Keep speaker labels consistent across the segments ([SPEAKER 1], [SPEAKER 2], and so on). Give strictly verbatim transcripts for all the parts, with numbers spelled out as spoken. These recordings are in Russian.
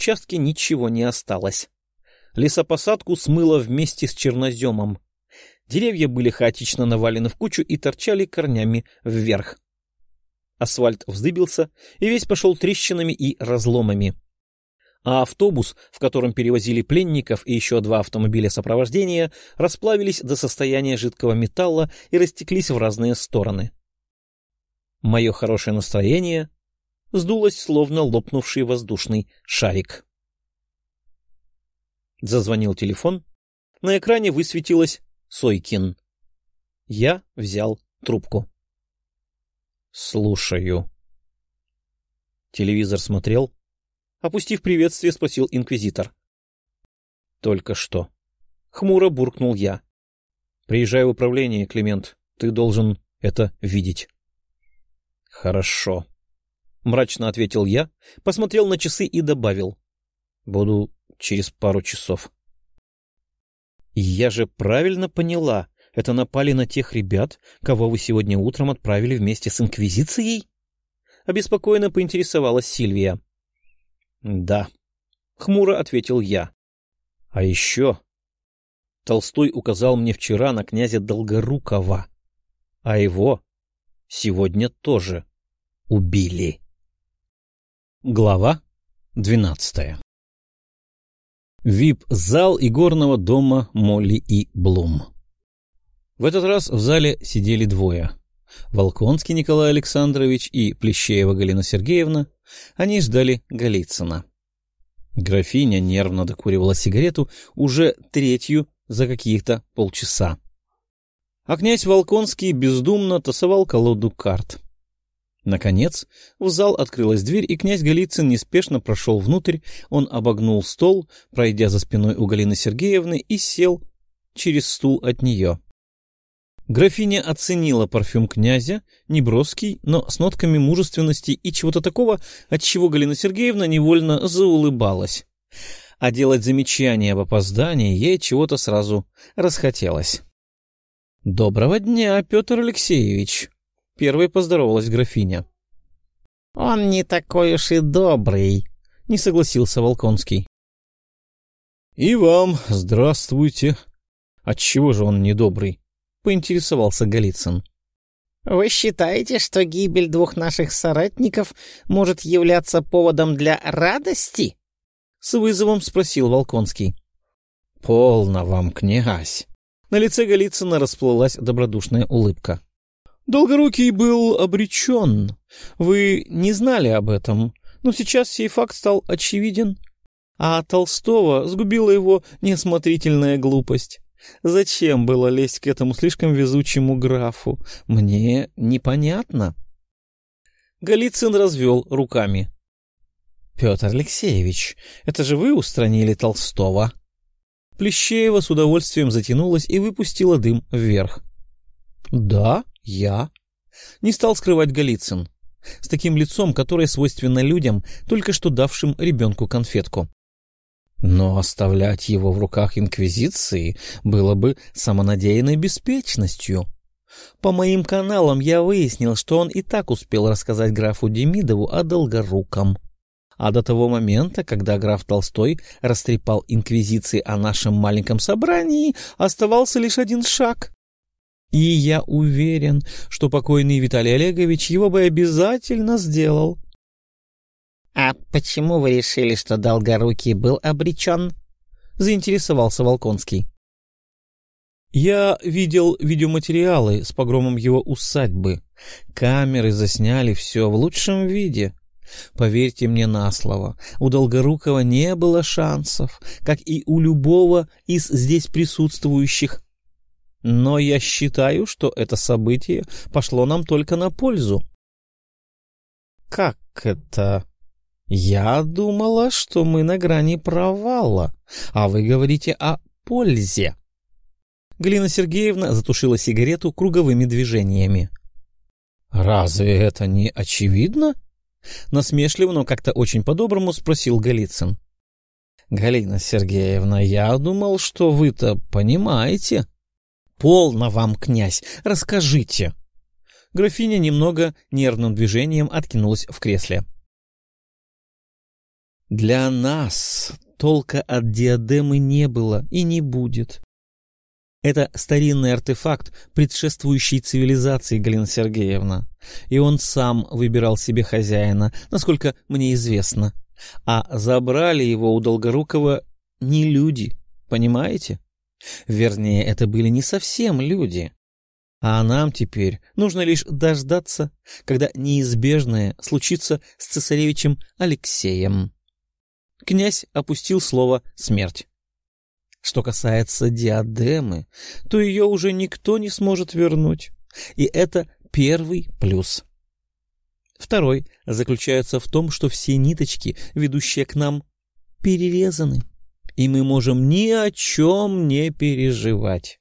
[SPEAKER 1] участке ничего не осталось. Лесопосадку смыло вместе с черноземом. Деревья были хаотично навалены в кучу и торчали корнями вверх. Асфальт вздыбился и весь пошел трещинами и разломами. А автобус, в котором перевозили пленников, и еще два автомобиля сопровождения, расплавились до состояния жидкого металла и растеклись в разные стороны. Мое хорошее настроение сдулось, словно лопнувший воздушный шарик. Зазвонил телефон. На экране высветилось «Сойкин». Я взял трубку. «Слушаю». Телевизор смотрел. Опустив приветствие, спросил инквизитор. «Только что». Хмуро буркнул я. «Приезжай в управление, Климент. Ты должен это видеть». «Хорошо», — мрачно ответил я, посмотрел на часы и добавил. «Буду через пару часов». «Я же правильно поняла, это напали на тех ребят, кого вы сегодня утром отправили вместе с Инквизицией?» Обеспокоенно поинтересовалась Сильвия. «Да», — хмуро ответил я. «А еще...» Толстой указал мне вчера на князя Долгорукова, а его сегодня тоже убили. Глава двенадцатая. вип-зал игорного дома Молли и Блум. В этот раз в зале сидели двое. Волконский Николай Александрович и Плещеева Галина Сергеевна. Они ждали Голицына. Графиня нервно докуривала сигарету уже третью за каких-то полчаса. А князь Волконский бездумно тасовал колоду карт. Наконец, в зал открылась дверь, и князь Голицын неспешно прошел внутрь. Он обогнул стол, пройдя за спиной у Галины Сергеевны, и сел через стул от нее. Графиня оценила парфюм князя, неброский, но с нотками мужественности и чего-то такого, от чего Галина Сергеевна невольно заулыбалась. А делать замечания об опоздании ей чего-то сразу расхотелось. — Доброго дня, Петр Алексеевич! — первой поздоровалась графиня. — Он не такой уж и добрый, — не согласился Волконский. — И вам здравствуйте. Отчего же он недобрый? — поинтересовался Голицын. — Вы считаете, что гибель двух наших соратников может являться поводом для радости? — с вызовом спросил Волконский. — Полно вам, князь! На лице Голицына расплылась добродушная улыбка. — Долгорукий был обречен. Вы не знали об этом, но сейчас сей факт стал очевиден. А Толстого сгубила его неосмотрительная глупость. Зачем было лезть к этому слишком везучему графу? Мне непонятно. Голицын развел руками. — Петр Алексеевич, это же вы устранили Толстого. Плещеева с удовольствием затянулась и выпустила дым вверх. — Да, я. Не стал скрывать Голицын. С таким лицом, которое свойственно людям, только что давшим ребенку конфетку. Но оставлять его в руках Инквизиции было бы самонадеянной беспечностью. По моим каналам я выяснил, что он и так успел рассказать графу Демидову о Долгоруком. А до того момента, когда граф Толстой растрепал Инквизиции о нашем маленьком собрании, оставался лишь один шаг. И я уверен, что покойный Виталий Олегович его бы обязательно сделал. — А почему вы решили, что Долгорукий был обречен? — заинтересовался Волконский. — Я видел видеоматериалы с погромом его усадьбы. Камеры засняли все в лучшем виде. Поверьте мне на слово, у Долгорукова не было шансов, как и у любого из здесь присутствующих. Но я считаю, что это событие пошло нам только на пользу. — Как это? Я думала, что мы на грани провала, а вы говорите о пользе. Галина Сергеевна затушила сигарету круговыми движениями. — Разве это не очевидно? Насмешливо, но как-то очень по-доброму спросил Голицын. — Галина Сергеевна, я думал, что вы-то понимаете. — Полно вам, князь, расскажите. Графиня немного нервным движением откинулась в кресле. Для нас толка от диадемы не было и не будет. Это старинный артефакт, предшествующий цивилизации, Галина Сергеевна, и он сам выбирал себе хозяина, насколько мне известно. А забрали его у Долгорукова не люди, понимаете? Вернее, это были не совсем люди. А нам теперь нужно лишь дождаться, когда неизбежное случится с цесаревичем Алексеем. Князь опустил слово «смерть». Что касается диадемы, то ее уже никто не сможет вернуть, и это первый плюс. Второй заключается в том, что все ниточки, ведущие к нам, перерезаны, и мы можем ни о чем не переживать.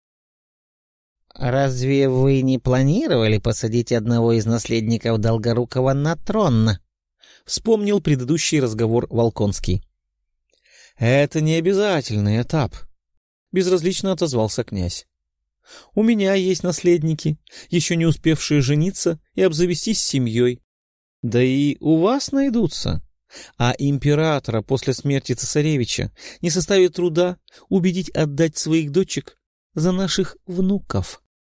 [SPEAKER 2] «Разве вы не планировали посадить одного из наследников Долгорукова на трон?»
[SPEAKER 1] — вспомнил предыдущий разговор Волконский. «Это не обязательный этап», — безразлично отозвался князь. «У меня есть наследники, еще не успевшие жениться и обзавестись семьей. Да и у вас найдутся. А императора после смерти цесаревича не составит труда убедить отдать своих дочек за наших внуков».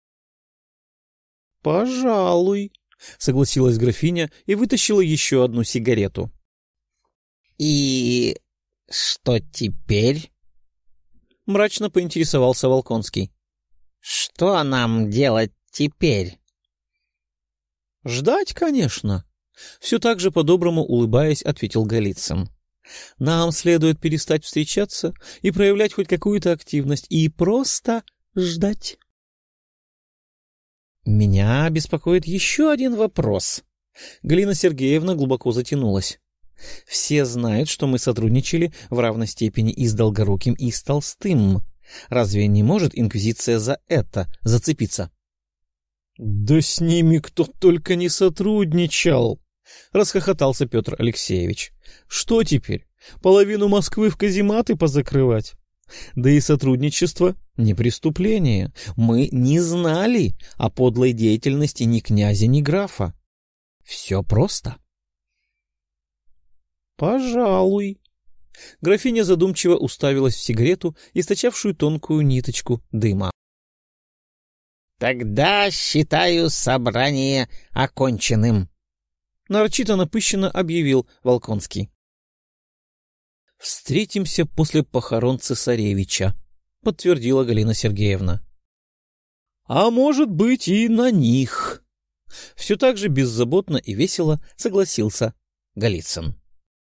[SPEAKER 1] «Пожалуй», — согласилась графиня и вытащила еще одну сигарету.
[SPEAKER 2] «И что теперь?»
[SPEAKER 1] — мрачно поинтересовался Волконский.
[SPEAKER 2] «Что нам делать теперь?»
[SPEAKER 1] «Ждать, конечно», — все так же по-доброму улыбаясь, ответил Голицын. «Нам следует перестать встречаться и проявлять хоть какую-то активность, и просто ждать». «Меня беспокоит еще один вопрос». Галина Сергеевна глубоко затянулась. «Все знают, что мы сотрудничали в равной степени и с Долгоруким, и с Толстым. Разве не может инквизиция за это зацепиться?» «Да с ними кто только не сотрудничал!» — расхохотался Петр Алексеевич. «Что теперь? Половину Москвы в казематы позакрывать? Да и сотрудничество — не преступление. Мы не знали о подлой деятельности ни князя, ни графа. Все просто». «Пожалуй». Графиня задумчиво уставилась в сигарету, источавшую тонкую ниточку дыма.
[SPEAKER 2] «Тогда считаю собрание оконченным»,
[SPEAKER 1] — нарочито напыщенно объявил Волконский. «Встретимся после похорон цесаревича», — подтвердила Галина Сергеевна. «А может быть, и на них». Все так же беззаботно и весело согласился Голицын.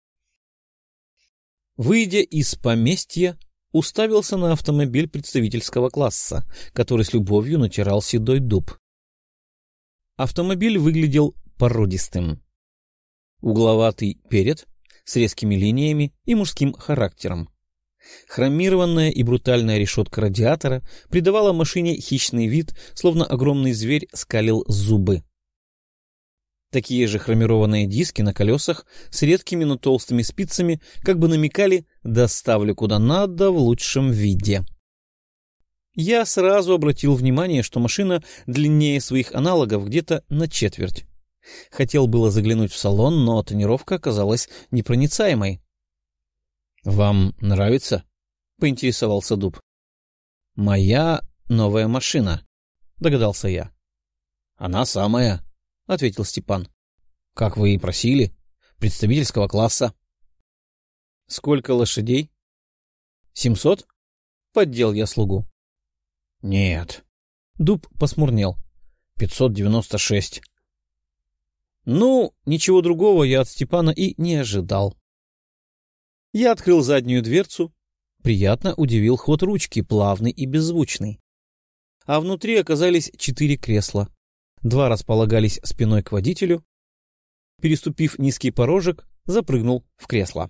[SPEAKER 1] Выйдя из поместья, уставился на автомобиль представительского класса, который с любовью натирал седой дуб. Автомобиль выглядел породистым. Угловатый перед, с резкими линиями и мужским характером. Хромированная и брутальная решетка радиатора придавала машине хищный вид, словно огромный зверь скалил зубы. Такие же хромированные диски на колесах с редкими, но толстыми спицами как бы намекали «доставлю куда надо в лучшем виде». Я сразу обратил внимание, что машина длиннее своих аналогов где-то на четверть. Хотел было заглянуть в салон, но тонировка оказалась непроницаемой. — Вам нравится? — поинтересовался Дуб. — Моя новая машина, — догадался я. — Она самая, — ответил Степан. — Как вы и просили, представительского класса. — Сколько лошадей? — Семьсот? — поддел я слугу. — Нет. Дуб посмурнел. — Пятьсот девяносто шесть. Ну, ничего другого я от Степана и не ожидал. Я открыл заднюю дверцу. Приятно удивил ход ручки, плавный и беззвучный. А внутри оказались четыре кресла. Два располагались спиной к водителю. Переступив низкий порожек, запрыгнул в кресло.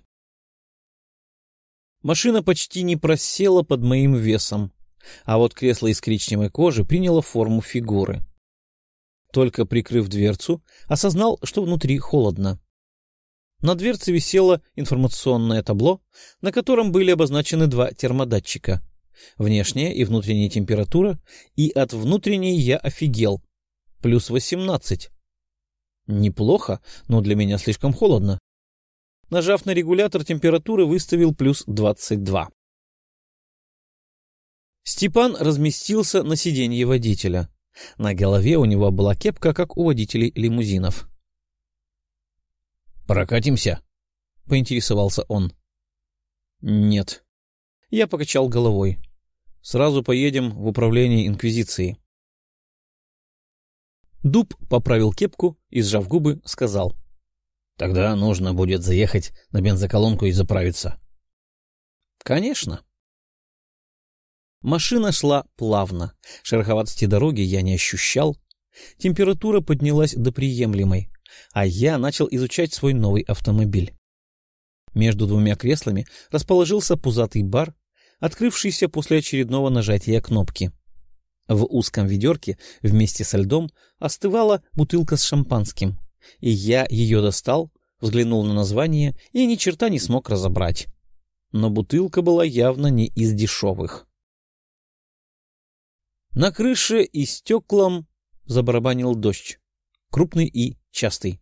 [SPEAKER 1] Машина почти не просела под моим весом, а вот кресло из коричневой кожи приняло форму фигуры. Только прикрыв дверцу, осознал, что внутри холодно. На дверце висело информационное табло, на котором были обозначены два термодатчика. Внешняя и внутренняя температура, и от внутренней я офигел. Плюс восемнадцать. Неплохо, но для меня слишком холодно. Нажав на регулятор температуры, выставил плюс двадцать два. Степан разместился на сиденье водителя. На голове у него была кепка, как у водителей лимузинов. «Прокатимся?» — поинтересовался он. «Нет». Я покачал головой. «Сразу поедем в управление Инквизиции». Дуб поправил кепку и, сжав губы, сказал: «Тогда нужно будет заехать на бензоколонку и заправиться». «Конечно». Машина шла плавно. Шероховатости дороги я не ощущал. Температура поднялась до приемлемой, а я начал изучать свой новый автомобиль. Между двумя креслами расположился пузатый бар, открывшийся после очередного нажатия кнопки. В узком ведерке вместе со льдом остывала бутылка с шампанским, и я ее достал, взглянул на название и ни черта не смог разобрать. Но бутылка была явно не из дешевых. На крыше и стеклам забарабанил дождь, крупный и частый.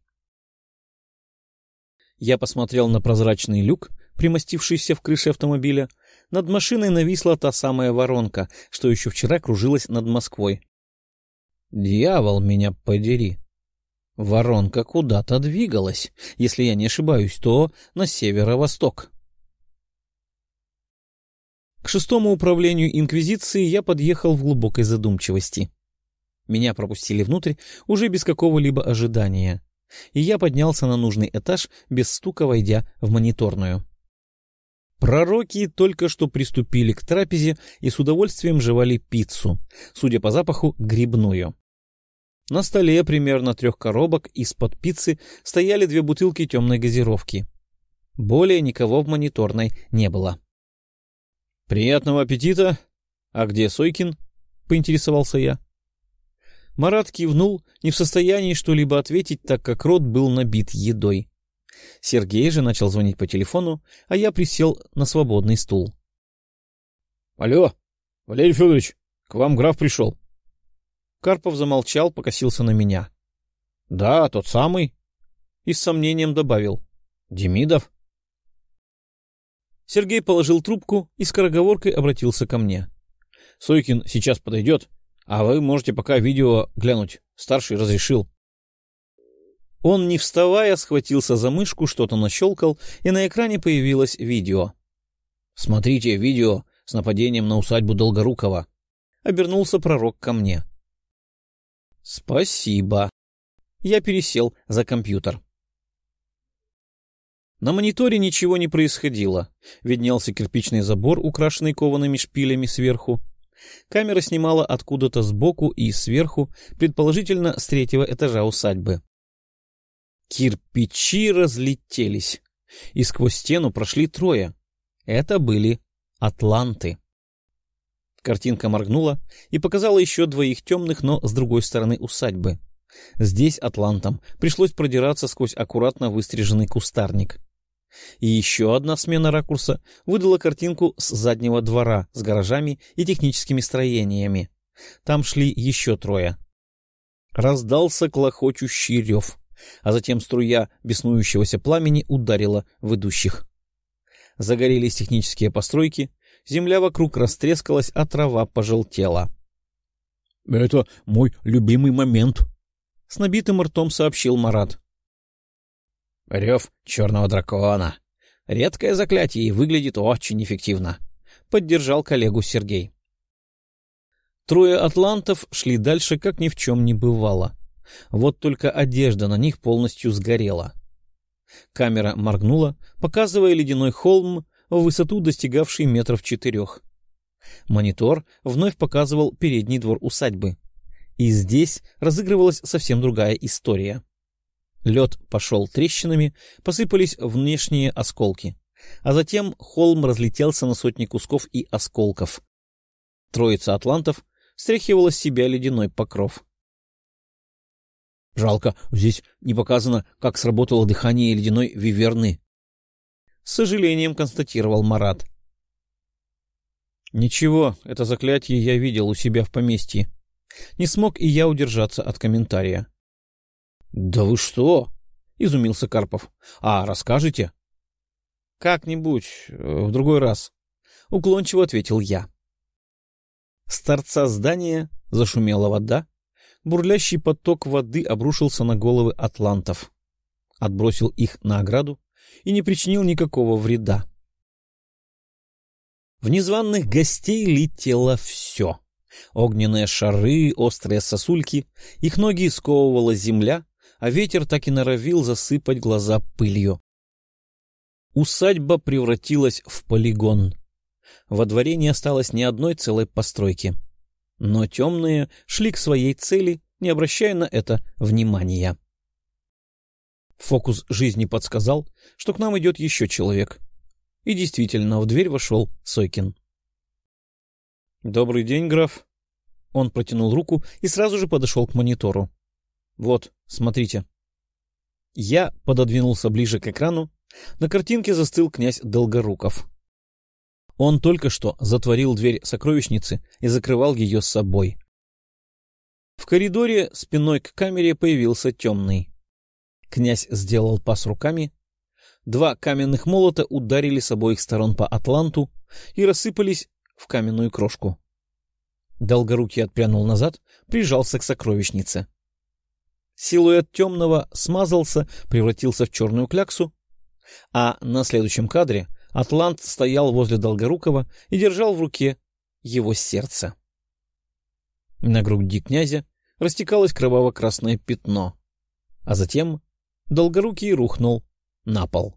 [SPEAKER 1] Я посмотрел на прозрачный люк, примостившийся в крыше автомобиля. Над машиной нависла та самая воронка, что еще вчера кружилась над Москвой. Дьявол меня подери! Воронка куда-то двигалась. Если я не ошибаюсь, то на северо-восток. К шестому управлению Инквизиции я подъехал в глубокой задумчивости. Меня пропустили внутрь уже без какого-либо ожидания, и я поднялся на нужный этаж, без стука войдя в мониторную. Пророки только что приступили к трапезе и с удовольствием жевали пиццу, судя по запаху, грибную. На столе примерно трех коробок из-под пиццы стояли две бутылки темной газировки. Более никого в мониторной не было. «Приятного аппетита! А где Сойкин?» — поинтересовался я. Марат кивнул, не в состоянии что-либо ответить, так как рот был набит едой. Сергей же начал звонить по телефону, а я присел на свободный стул. — Алло, Валерий Федорович, к вам граф пришел. Карпов замолчал, покосился на меня. — Да, тот самый. И с сомнением добавил. — Демидов. Сергей положил трубку и скороговоркой обратился ко мне. — Сойкин сейчас подойдет, а вы можете пока видео глянуть. Старший разрешил. Он, не вставая, схватился за мышку, что-то нащелкал, и на экране появилось видео. — Смотрите видео с нападением на усадьбу Долгорукова. Обернулся пророк ко мне. — Спасибо. Я пересел за компьютер. На мониторе ничего не происходило. Виднелся кирпичный забор, украшенный коваными шпилями сверху. Камера снимала откуда-то сбоку и сверху, предположительно с третьего этажа усадьбы. Кирпичи разлетелись, и сквозь стену прошли трое. Это были атланты. Картинка моргнула и показала еще двоих темных, но с другой стороны усадьбы. Здесь атлантам пришлось продираться сквозь аккуратно выстриженный кустарник. И еще одна смена ракурса выдала картинку с заднего двора с гаражами и техническими строениями. Там шли еще трое. Раздался клохочущий рев, а затем струя беснующегося пламени ударила в идущих. Загорелись технические постройки, земля вокруг растрескалась, а трава пожелтела. — Это мой любимый момент, — с набитым ртом сообщил Марат. — Рев черного дракона. Редкое заклятие и выглядит очень эффективно, — поддержал коллегу Сергей. Трое атлантов шли дальше, как ни в чем не бывало. Вот только одежда на них полностью сгорела. Камера моргнула, показывая ледяной холм в высоту, достигавший метров четырех. Монитор вновь показывал передний двор усадьбы. И здесь разыгрывалась совсем другая история. Лед пошел трещинами, посыпались внешние осколки. А затем холм разлетелся на сотни кусков и осколков. Троица атлантов стряхивала с себя ледяной покров. — Жалко, здесь не показано, как сработало дыхание ледяной виверны. С сожалением констатировал Марат. — Ничего, это заклятие я видел у себя в поместье. Не смог и я удержаться от комментария. — Да вы что? — изумился Карпов. — А расскажете? — Как-нибудь, в другой раз, — уклончиво ответил я. С торца здания зашумела вода, бурлящий поток воды обрушился на головы атлантов, отбросил их на ограду и не причинил никакого вреда. В незваных гостей летело все. Огненные шары, острые сосульки, их ноги сковывала земля, а ветер так и норовил засыпать глаза пылью. Усадьба превратилась в полигон. Во дворе не осталось ни одной целой постройки. Но темные шли к своей цели, не обращая на это внимания. Фокус жизни подсказал, что к нам идет еще человек. И действительно, в дверь вошел Сойкин. — Добрый день, граф. Он протянул руку и сразу же подошел к монитору. — Вот, смотрите. Я пододвинулся ближе к экрану. На картинке застыл князь Долгоруков. Он только что затворил дверь сокровищницы и закрывал ее с собой. В коридоре спиной к камере появился темный. Князь сделал пас руками. Два каменных молота ударили с обоих сторон по атланту и рассыпались в каменную крошку. Долгорукий отпрянул назад, прижался к сокровищнице. Силуэт темного смазался, превратился в черную кляксу, а на следующем кадре атлант стоял возле Долгорукова и держал в руке его сердце. На груди князя растекалось кроваво-красное пятно, а затем Долгорукий рухнул на пол.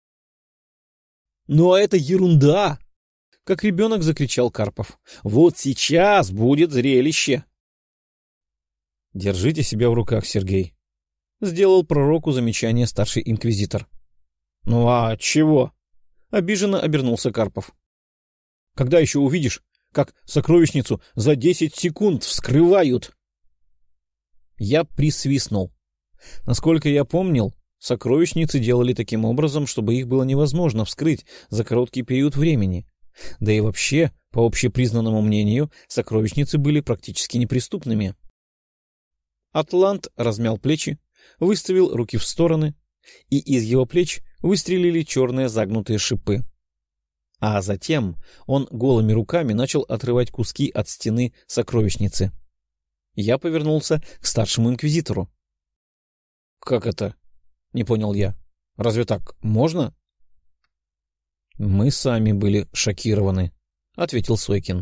[SPEAKER 1] — Ну а это ерунда! — как ребенок закричал Карпов. — Вот сейчас будет зрелище! — Держите себя в руках, Сергей, — сделал пророку замечание старший инквизитор. — Ну а чего? — обиженно обернулся Карпов. — Когда еще увидишь, как сокровищницу за десять секунд вскрывают? Я присвистнул. Насколько я помнил, сокровищницы делали таким образом, чтобы их было невозможно вскрыть за короткий период времени. Да и вообще, по общепризнанному мнению, сокровищницы были практически неприступными. Атлант размял плечи, выставил руки в стороны, и из его плеч выстрелили черные загнутые шипы. А затем он голыми руками начал отрывать куски от стены сокровищницы. Я повернулся к старшему инквизитору. — Как это? — не понял я. — Разве так можно? — Мы сами были шокированы, — ответил Сойкин.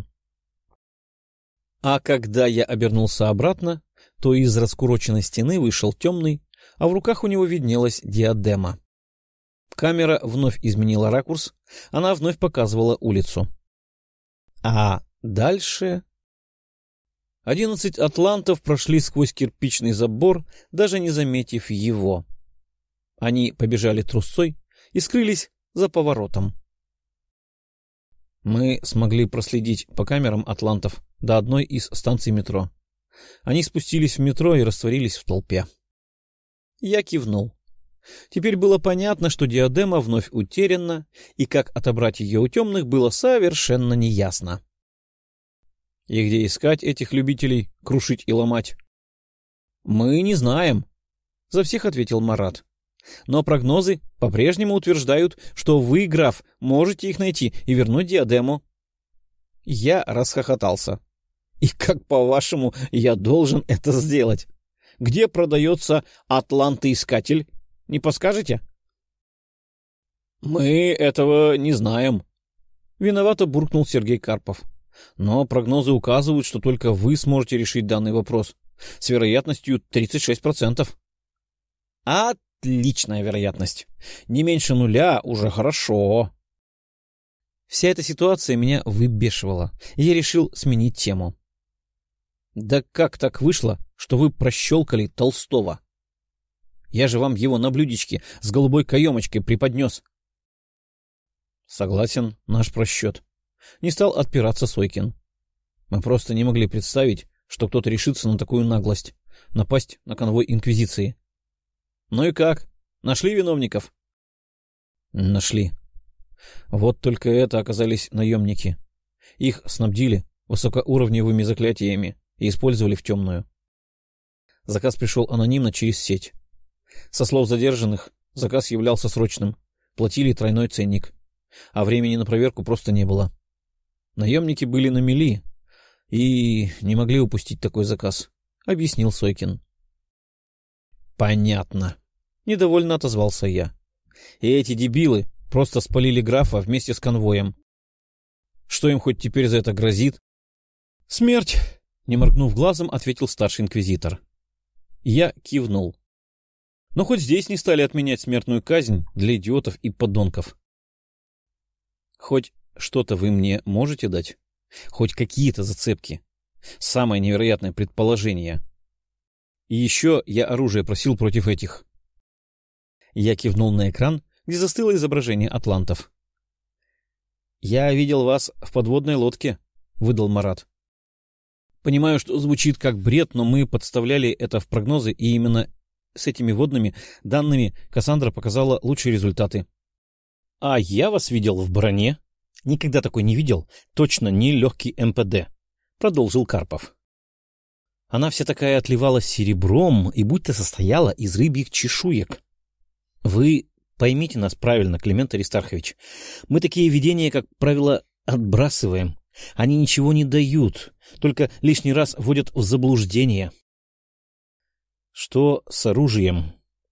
[SPEAKER 1] А когда я обернулся обратно, то из раскуроченной стены вышел темный, а в руках у него виднелась диадема. Камера вновь изменила ракурс, она вновь показывала улицу. А дальше... Одиннадцать атлантов прошли сквозь кирпичный забор, даже не заметив его. Они побежали трусцой и скрылись за поворотом. Мы смогли проследить по камерам атлантов до одной из станций метро. Они спустились в метро и растворились в толпе. Я кивнул. Теперь было понятно, что диадема вновь утеряна, и как отобрать ее у темных было совершенно неясно. И где искать этих любителей крушить и ломать? — Мы не знаем, — за всех ответил Марат. — Но прогнозы по-прежнему утверждают, что вы, граф, можете их найти и вернуть диадему. Я расхохотался. — И как, по-вашему, я должен это сделать? Где продается атлантоискатель? Не подскажете? — Мы этого не знаем. Виновато буркнул Сергей Карпов. Но прогнозы указывают, что только вы сможете решить данный вопрос. С вероятностью тридцать шесть процентов. Отличная вероятность. Не меньше нуля уже хорошо. Вся эта ситуация меня выбешивала, и я решил сменить тему. Да как так вышло, что вы прощелкали Толстого? Я же вам его на блюдечке с голубой каемочкой преподнес. Согласен, наш просчет. Не стал отпираться Сойкин. Мы просто не могли представить, что кто-то решится на такую наглость — напасть на конвой Инквизиции. Ну и как? Нашли виновников? Нашли. Вот только это оказались наемники. Их снабдили высокоуровневыми заклятиями и использовали в темную. Заказ пришел анонимно через сеть. Со слов задержанных, заказ являлся срочным. платили тройной ценник, а времени на проверку просто не было. Наемники были на мели и не могли упустить такой заказ, — объяснил Сойкин. — Понятно, — недовольно отозвался я. И эти дебилы просто спалили графа вместе с конвоем. Что им хоть теперь за это грозит? — Смерть, — не моргнув глазом, ответил старший инквизитор. Я кивнул. Но хоть здесь не стали отменять смертную казнь для идиотов и подонков. — Хоть что-то вы мне можете дать? Хоть какие-то зацепки? Самое невероятное предположение. И еще я оружие просил против этих. Я кивнул на экран, где застыло изображение атлантов. — Я видел вас в подводной лодке, — выдал Марат. — Понимаю, что звучит как бред, но мы подставляли это в прогнозы, и именно с этими водными данными Кассандра показала лучшие результаты. — А я вас видел в броне. Никогда такой не видел. Точно не легкий эм пэ дэ, — продолжил Карпов. Она вся такая отливала серебром и будто состояла из рыбьих чешуек. Вы поймите нас правильно, Климент Аристархович. Мы такие видения, как правило, отбрасываем. Они ничего не дают, только лишний раз вводят в заблуждение. Что с оружием?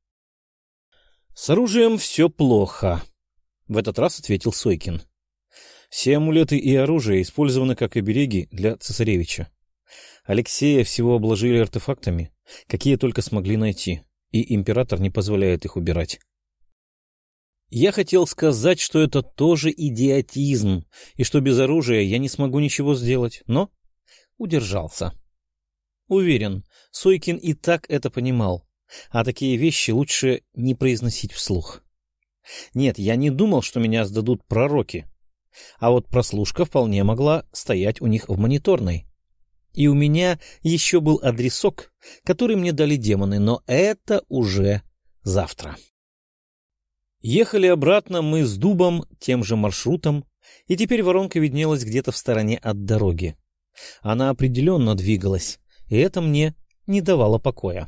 [SPEAKER 1] С оружием все плохо, — в этот раз ответил Сойкин. Все амулеты и оружие использованы как обереги для цесаревича. Алексея всего обложили артефактами, какие только смогли найти, и император не позволяет их убирать. Я хотел сказать, что это тоже идиотизм, и что без оружия я не смогу ничего сделать, но удержался. Уверен, Сойкин и так это понимал, а такие вещи лучше не произносить вслух. Нет, я не думал, что меня сдадут пророки, а вот прослушка вполне могла стоять у них в мониторной. И у меня еще был адресок, который мне дали демоны, но это уже завтра. Ехали обратно мы с Дубом тем же маршрутом, и теперь воронка виднелась где-то в стороне от дороги. Она определенно двигалась, и это мне не давало покоя.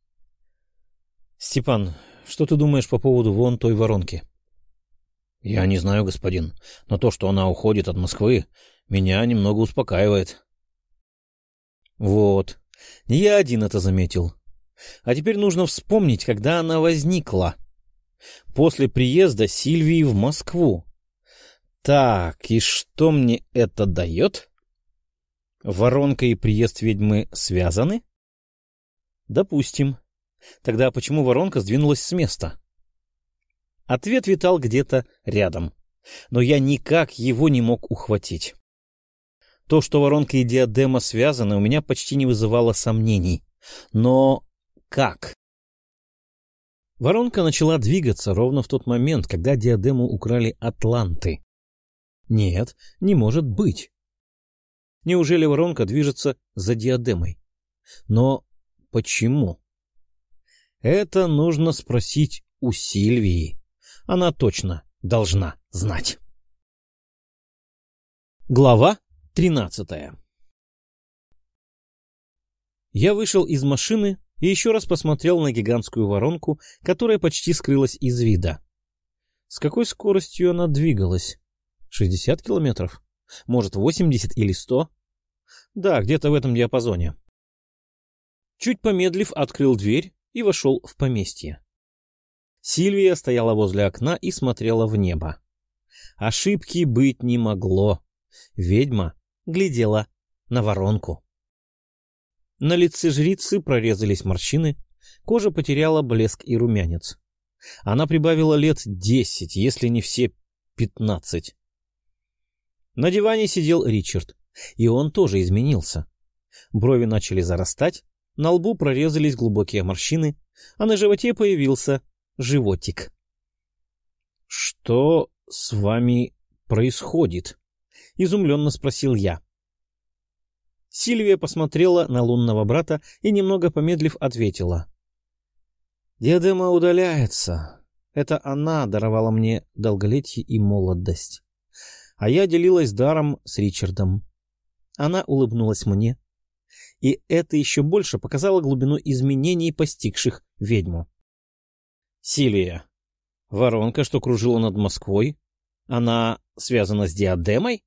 [SPEAKER 1] — Степан, что ты думаешь по поводу вон той воронки? — Я не знаю, господин, но то, что она уходит от Москвы, меня немного успокаивает. — Вот, не я один это заметил. А теперь нужно вспомнить, когда она возникла. После приезда Сильвии в Москву. Так, и что мне это дает? Воронка и приезд ведьмы связаны? Допустим. Тогда почему воронка сдвинулась с места? Ответ витал где-то рядом, но я никак его не мог ухватить. То, что воронка и диадема связаны, у меня почти не вызывало сомнений. Но как? Воронка начала двигаться ровно в тот момент, когда диадему украли атланты. Нет, не может быть. Неужели воронка движется за диадемой? Но почему? Это нужно спросить у Сильвии. Она точно должна знать. Глава тринадцатая. Я вышел из машины и еще раз посмотрел на гигантскую воронку, которая почти скрылась из вида. С какой скоростью она двигалась? шестьдесят километров? Может, восемьдесят или сто? Да, где-то в этом диапазоне. Чуть помедлив, открыл дверь и вошел в поместье. Сильвия стояла возле окна и смотрела в небо. Ошибки быть не могло. Ведьма глядела на воронку. На лице жрицы прорезались морщины, кожа потеряла блеск и румянец. Она прибавила лет десять, если не все пятнадцать. На диване сидел Ричард, и он тоже изменился. Брови начали зарастать, на лбу прорезались глубокие морщины, а на животе появился животик. — Что с вами происходит? — изумленно спросил я. Сильвия посмотрела на лунного брата и, немного помедлив, ответила. — Диадема удаляется. Это она даровала мне долголетие и молодость. А я делилась даром с Ричардом. Она улыбнулась мне, и это еще больше показало глубину изменений, постигших ведьму. — Сильвия, Воронка, что кружила над Москвой, она связана с диадемой?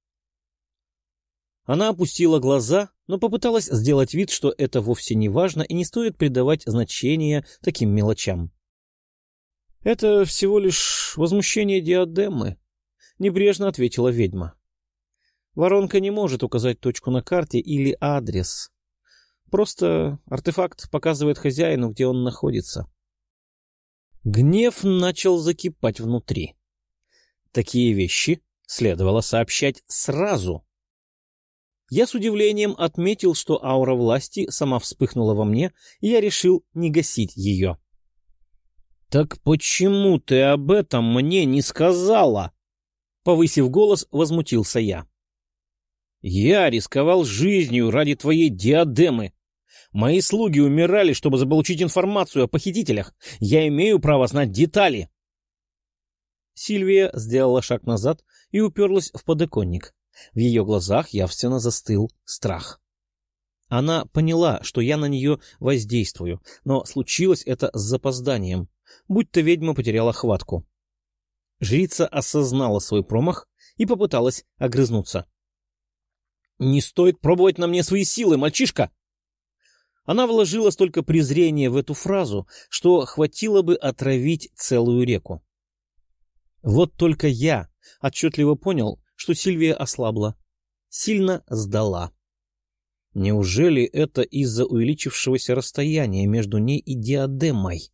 [SPEAKER 1] Она опустила глаза, но попыталась сделать вид, что это вовсе не важно и не стоит придавать значения таким мелочам. — Это всего лишь возмущение диадемы, — небрежно ответила ведьма. Воронка не может указать точку на карте или адрес. Просто артефакт показывает хозяину, где он находится. Гнев начал закипать внутри. Такие вещи следовало сообщать сразу. Я с удивлением отметил, что аура власти сама вспыхнула во мне, и я решил не гасить ее. — Так почему ты об этом мне не сказала? — повысив голос, возмутился я. — Я рисковал жизнью ради твоей диадемы. Мои слуги умирали, чтобы заполучить информацию о похитителях. Я имею право знать детали. Сильвия сделала шаг назад и уперлась в подоконник. В ее глазах явственно застыл страх. Она поняла, что я на нее воздействую, но случилось это с запозданием, будто ведьма потеряла хватку. Жрица осознала свой промах и попыталась огрызнуться. — Не стоит пробовать на мне свои силы, мальчишка! Она вложила столько презрения в эту фразу, что хватило бы отравить целую реку. Вот только я отчетливо понял, что Сильвия ослабла, сильно сдала. Неужели это из-за увеличившегося расстояния между ней и диадемой?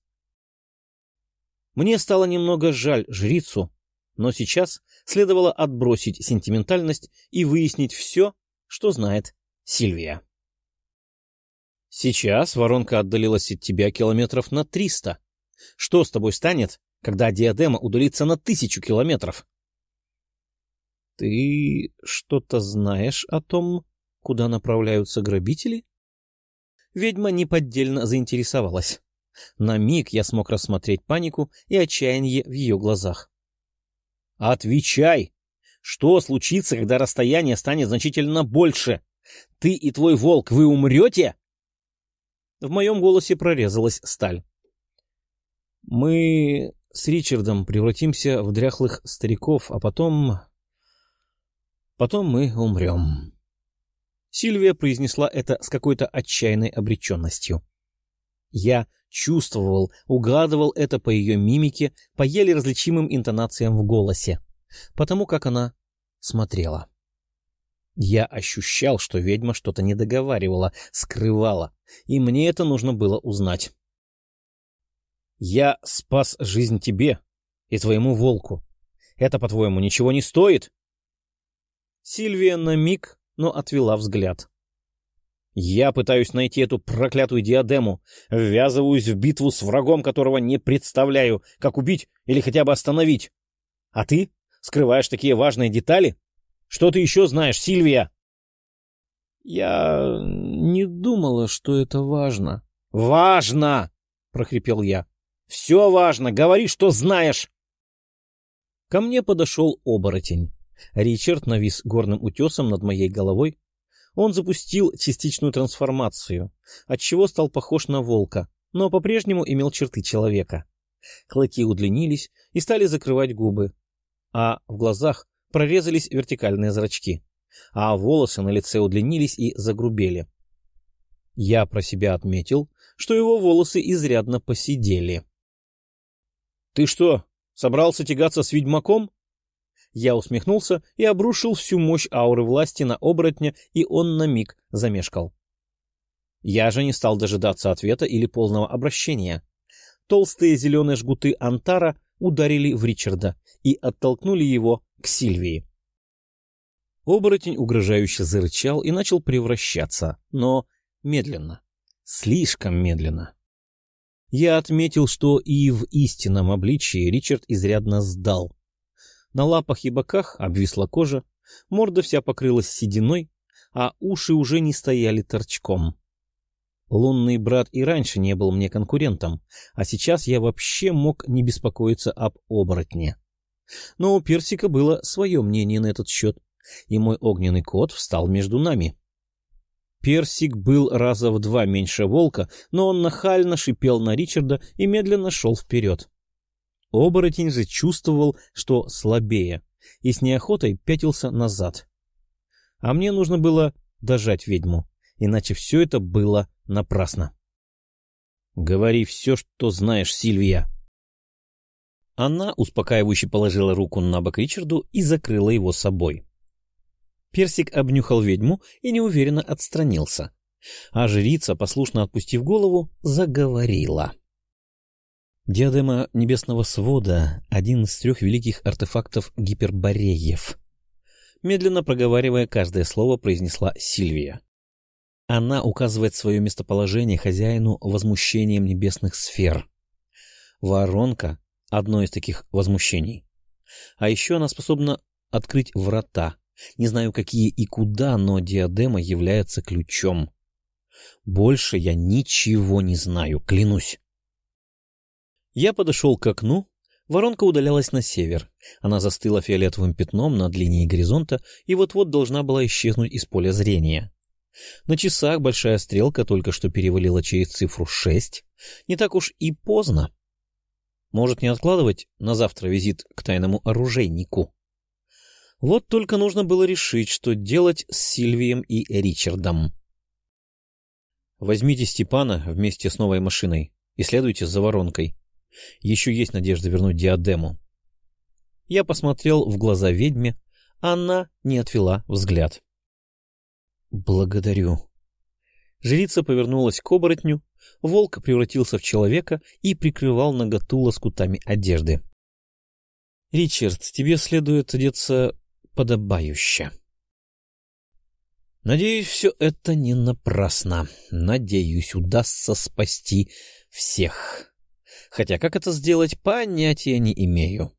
[SPEAKER 1] Мне стало немного жаль жрицу, но сейчас следовало отбросить сентиментальность и выяснить все, что знает Сильвия. Сейчас воронка отдалилась от тебя километров на триста. Что с тобой станет, когда диадема удалится на тысячу километров? Ты что-то знаешь о том, куда направляются грабители? Ведьма неподдельно заинтересовалась. На миг я смог рассмотреть панику и отчаяние в ее глазах. Отвечай! Что случится, когда расстояние станет значительно больше? Ты и твой волк, вы умрете? В моем голосе прорезалась сталь. Мы с Ричардом превратимся в дряхлых стариков, а потом... Потом мы умрем. Сильвия произнесла это с какой-то отчаянной обреченностью. Я чувствовал, угадывал это по ее мимике, по еле различимым интонациям в голосе, потому как она смотрела. Я ощущал, что ведьма что-то недоговаривала, скрывала, и мне это нужно было узнать. Я спас жизнь тебе и твоему волку. Это, по-твоему, ничего не стоит? Сильвия на миг, но отвела взгляд. Я пытаюсь найти эту проклятую диадему, ввязываюсь в битву с врагом, которого не представляю, как убить или хотя бы остановить. А ты скрываешь такие важные детали? Что ты еще знаешь, Сильвия? Я не думала, что это важно. Важно! Прохрипел я. Все важно, говори, что знаешь. Ко мне подошел оборотень. Ричард навис горным утесом над моей головой. Он запустил частичную трансформацию, отчего стал похож на волка, но по-прежнему имел черты человека. Клыки удлинились и стали закрывать губы, а в глазах прорезались вертикальные зрачки, а волосы на лице удлинились и загрубели. Я про себя отметил, что его волосы изрядно поседели. — Ты что, собрался тягаться с ведьмаком? Я усмехнулся и обрушил всю мощь ауры власти на оборотня, и он на миг замешкал. Я же не стал дожидаться ответа или полного обращения. Толстые зеленые жгуты Антара ударили в Ричарда и оттолкнули его к Сильвии. Оборотень угрожающе зарычал и начал превращаться, но медленно, слишком медленно. Я отметил, что и в истинном обличии Ричард изрядно сдал. На лапах и боках обвисла кожа, морда вся покрылась сединой, а уши уже не стояли торчком. Лунный брат и раньше не был мне конкурентом, а сейчас я вообще мог не беспокоиться об оборотне. Но у Персика было свое мнение на этот счет, и мой огненный кот встал между нами. Персик был раза в два меньше волка, но он нахально шипел на Ричарда и медленно шел вперед. Оборотень же чувствовал, что слабее, и с неохотой пятился назад. А мне нужно было дожать ведьму, иначе все это было напрасно. — Говори все, что знаешь, Сильвия. Она успокаивающе положила руку на бок Ричарду и закрыла его собой. Персик обнюхал ведьму и неуверенно отстранился, а жрица, послушно отпустив голову, заговорила. Диадема небесного свода — один из трех великих артефактов гипербореев. Медленно проговаривая каждое слово, произнесла Сильвия. Она указывает свое местоположение хозяину возмущением небесных сфер. Воронка — одно из таких возмущений. А еще она способна открыть врата. Не знаю, какие и куда, но диадема является ключом. Больше я ничего не знаю, клянусь. Я подошел к окну. Воронка удалялась на север. Она застыла фиолетовым пятном над линией горизонта и вот-вот должна была исчезнуть из поля зрения. На часах большая стрелка только что перевалила через цифру шесть. Не так уж и поздно. Может, не откладывать на завтра визит к тайному оружейнику? Вот только нужно было решить, что делать с Сильвием и Ричардом. Возьмите Степана вместе с новой машиной и следуйте за воронкой. Еще есть надежда вернуть диадему. Я посмотрел в глаза ведьме, она не отвела взгляд. — Благодарю. Жрица повернулась к оборотню, волк превратился в человека и прикрывал наготу лоскутами одежды. — Ричард, тебе следует одеться подобающе. Надеюсь, все это не напрасно. Надеюсь, удастся спасти всех. Хотя как это сделать, понятия не имею.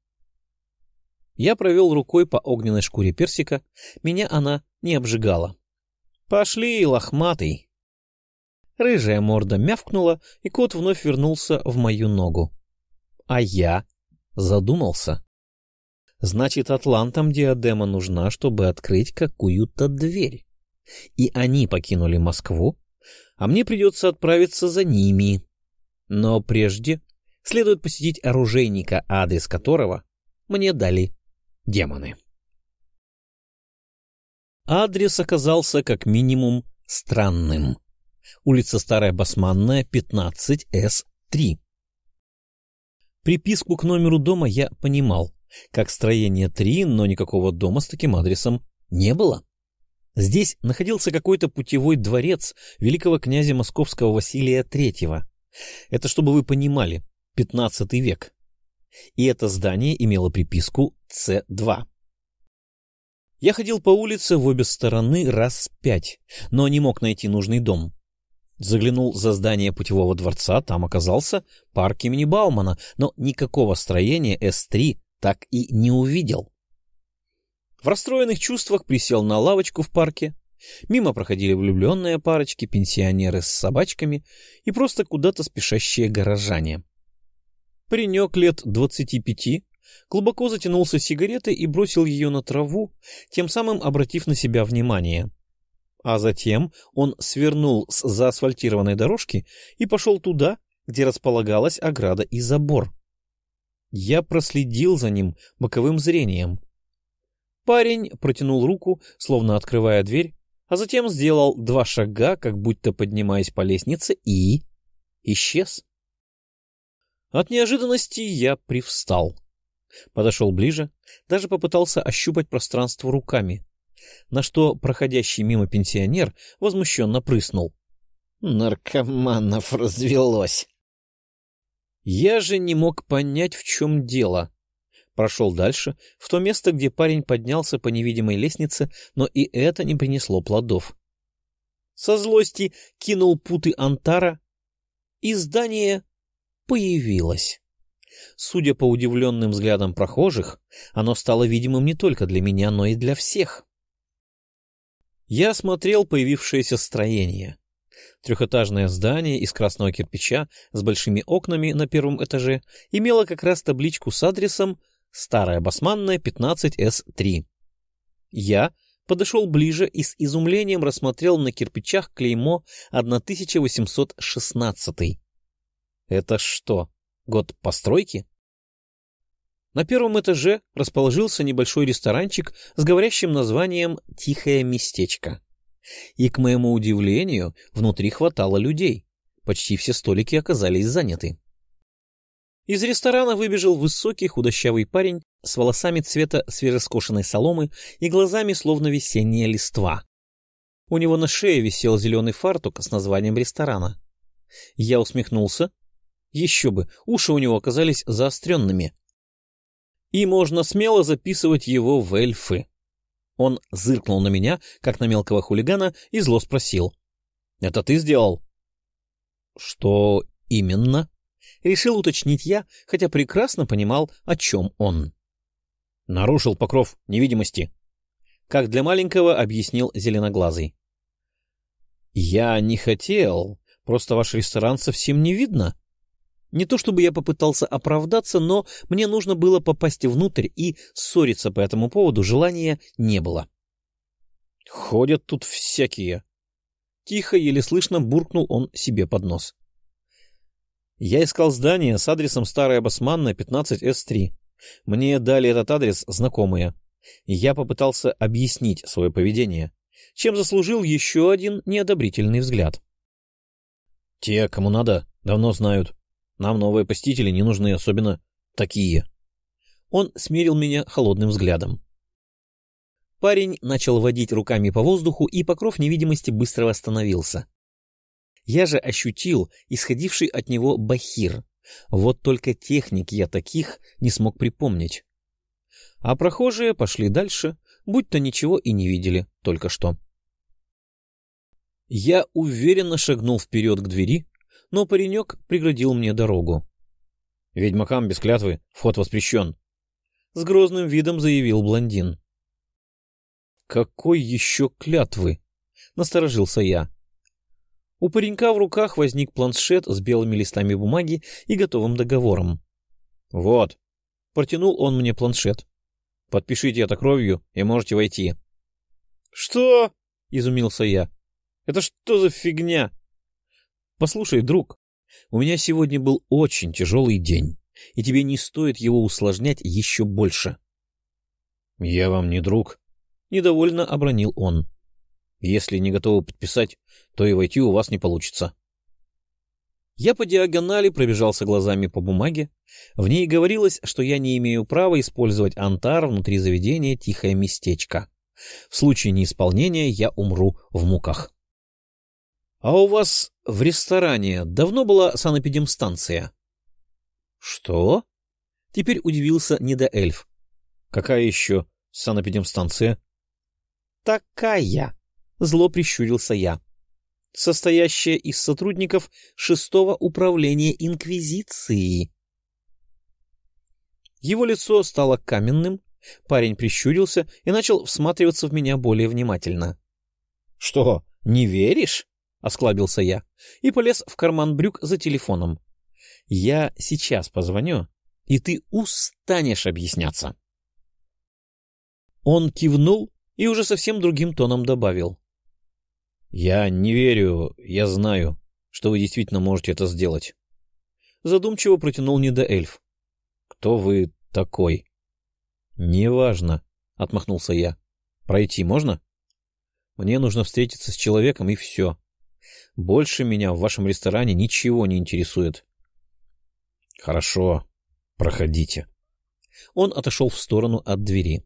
[SPEAKER 1] Я провел рукой по огненной шкуре персика. Меня она не обжигала. «Пошли, лохматый!» Рыжая морда мявкнула, и кот вновь вернулся в мою ногу. А я задумался. Значит, атлантам диадема нужна, чтобы открыть какую-то дверь. И они покинули Москву, а мне придется отправиться за ними. Но прежде следует посетить оружейника, адрес которого мне дали демоны. Адрес оказался как минимум странным. Улица Старая Басманная, пятнадцать эс три. Приписку к номеру дома я понимал, как строение три, но никакого дома с таким адресом не было. Здесь находился какой-то путевой дворец великого князя московского Василия Третьего. Это, чтобы вы понимали, пятнадцатый век. И это здание имело приписку цэ два. Я ходил по улице в обе стороны раз пять, но не мог найти нужный дом. Заглянул за здание путевого дворца, там оказался парк имени Баумана, но никакого строения эс три так и не увидел. В расстроенных чувствах присел на лавочку в парке. Мимо проходили влюбленные парочки, пенсионеры с собачками и просто куда-то спешащие горожане. Паренек лет двадцати пяти глубоко затянулся сигаретой и бросил ее на траву, тем самым обратив на себя внимание. А затем он свернул с заасфальтированной дорожки и пошел туда, где располагалась ограда и забор. Я проследил за ним боковым зрением. Парень протянул руку, словно открывая дверь, а затем сделал два шага, как будто поднимаясь по лестнице, и исчез. От неожиданности я привстал. Подошел ближе, даже попытался ощупать пространство руками, на что проходящий мимо пенсионер возмущенно прыснул. «Наркоманов развелось!» Я же не мог понять, в чем дело. Прошел дальше, в то место, где парень поднялся по невидимой лестнице, но и это не принесло плодов. Со злости кинул путы антара, и здание появилось. Судя по удивленным взглядам прохожих, оно стало видимым не только для меня, но и для всех. Я осмотрел появившееся строение. Трехэтажное здание из красного кирпича с большими окнами на первом этаже имело как раз табличку с адресом «Старая Басманная, пятнадцать эс три». Я подошел ближе и с изумлением рассмотрел на кирпичах клеймо тысяча восемьсот шестнадцатый. Это что, год постройки? На первом этаже расположился небольшой ресторанчик с говорящим названием «Тихое местечко». И, к моему удивлению, внутри хватало людей. Почти все столики оказались заняты. Из ресторана выбежал высокий худощавый парень с волосами цвета свежескошенной соломы и глазами, словно весенняя листва. У него на шее висел зеленый фартук с названием ресторана. Я усмехнулся. Еще бы, уши у него оказались заостренными. И можно смело записывать его в эльфы. Он зыркнул на меня, как на мелкого хулигана, и зло спросил. — Это ты сделал? — Что именно? — решил уточнить я, хотя прекрасно понимал, о чем он. — Нарушил покров невидимости. Как для маленького объяснил зеленоглазый. — Я не хотел, просто ваш ресторан совсем не видно. Не то чтобы я попытался оправдаться, но мне нужно было попасть внутрь, и ссориться по этому поводу желания не было. — Ходят тут всякие. Тихо, еле слышно буркнул он себе под нос. Я искал здание с адресом Старая Басманная, пятнадцать эс три. Мне дали этот адрес знакомые. Я попытался объяснить свое поведение, чем заслужил еще один неодобрительный взгляд. — Те, кому надо, давно знают. Нам новые посетители не нужны, особенно такие. Он смерил меня холодным взглядом. Парень начал водить руками по воздуху, и покров невидимости быстро восстановился. Я же ощутил исходивший от него бахир. Вот только техник я таких не смог припомнить. А прохожие пошли дальше, будто ничего и не видели только что. Я уверенно шагнул вперед к двери, но паренек преградил мне дорогу. — Ведьмакам без клятвы вход воспрещен, — с грозным видом заявил блондин. — Какой еще клятвы? — насторожился я. У паренька в руках возник планшет с белыми листами бумаги и готовым договором. — Вот, — протянул он мне планшет. — Подпишите это кровью и можете войти. — Что? — изумился я. — Это что за фигня? Послушай, друг, у меня сегодня был очень тяжелый день, и тебе не стоит его усложнять еще больше. — Я вам не друг, — недовольно обронил он. — Если не готовы подписать, то и войти у вас не получится. Я по диагонали пробежался глазами по бумаге. В ней говорилось, что я не имею права использовать антар внутри заведения «Тихое местечко». В случае неисполнения я умру в муках. — А у вас в ресторане давно была санэпидемстанция? — Что? — теперь удивился недоэльф. — Какая еще санэпидемстанция? — Такая, — зло прищурился я. — Состоящая из сотрудников шестого управления Инквизиции. Его лицо стало каменным, парень прищурился и начал всматриваться в меня более внимательно. — Что, не веришь? — осклабился я и полез в карман брюк за телефоном. — Я сейчас позвоню, и ты устанешь объясняться. Он кивнул и уже совсем другим тоном добавил. — Я не верю, я знаю, что вы действительно можете это сделать. Задумчиво протянул недоэльф. — Кто вы такой? — Неважно, — отмахнулся я. — Пройти можно? Мне нужно встретиться с человеком, и все. Больше меня в вашем ресторане ничего не интересует. — Хорошо, проходите. Он отошел в сторону от двери.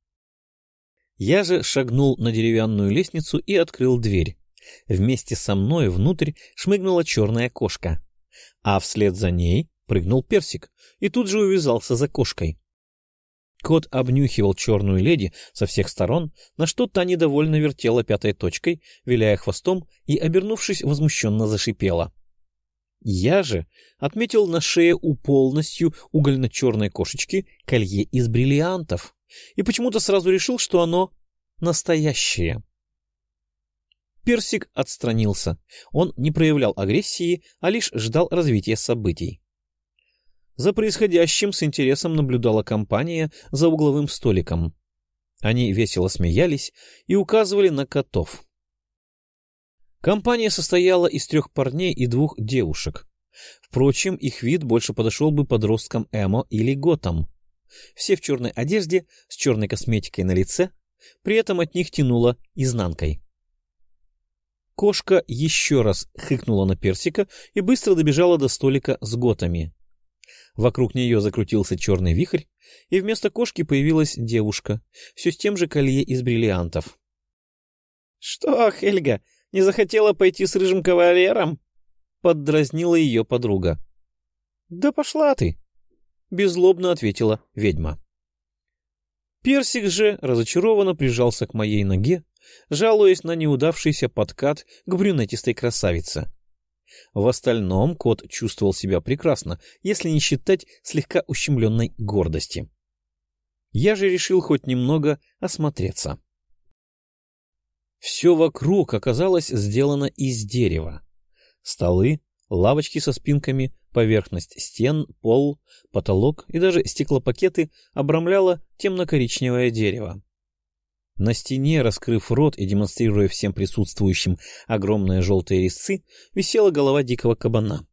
[SPEAKER 1] Я же шагнул на деревянную лестницу и открыл дверь. Вместе со мной внутрь шмыгнула черная кошка, а вслед за ней прыгнул Персик и тут же увязался за кошкой. Кот обнюхивал черную леди со всех сторон, на что та недовольно вертела пятой точкой, виляя хвостом, и, обернувшись, возмущенно зашипела. Я же отметил на шее у полностью угольно-черной кошечки колье из бриллиантов и почему-то сразу решил, что оно настоящее. Персик отстранился. Он не проявлял агрессии, а лишь ждал развития событий. За происходящим с интересом наблюдала компания за угловым столиком. Они весело смеялись и указывали на котов. Компания состояла из трех парней и двух девушек. Впрочем, их вид больше подошел бы подросткам эмо или готам. все в черной одежде, с черной косметикой на лице, при этом от них тянуло изнанкой. Кошка еще раз хыкнула на Персика и быстро добежала до столика с готами. Вокруг нее закрутился черный вихрь, и вместо кошки появилась девушка, все с тем же колье из бриллиантов. — Что, Хельга, не захотела пойти с рыжим кавалером? — поддразнила ее подруга. — Да пошла ты! — беззлобно ответила ведьма. Персик же разочарованно прижался к моей ноге, жалуясь на неудавшийся подкат к брюнетистой красавице. В остальном кот чувствовал себя прекрасно, если не считать слегка ущемленной гордости. Я же решил хоть немного осмотреться. Все вокруг оказалось сделано из дерева. Столы, лавочки со спинками, поверхность стен, пол, потолок и даже стеклопакеты обрамляло темно-коричневое дерево. На стене, раскрыв рот и демонстрируя всем присутствующим огромные желтые резцы, висела голова дикого кабана.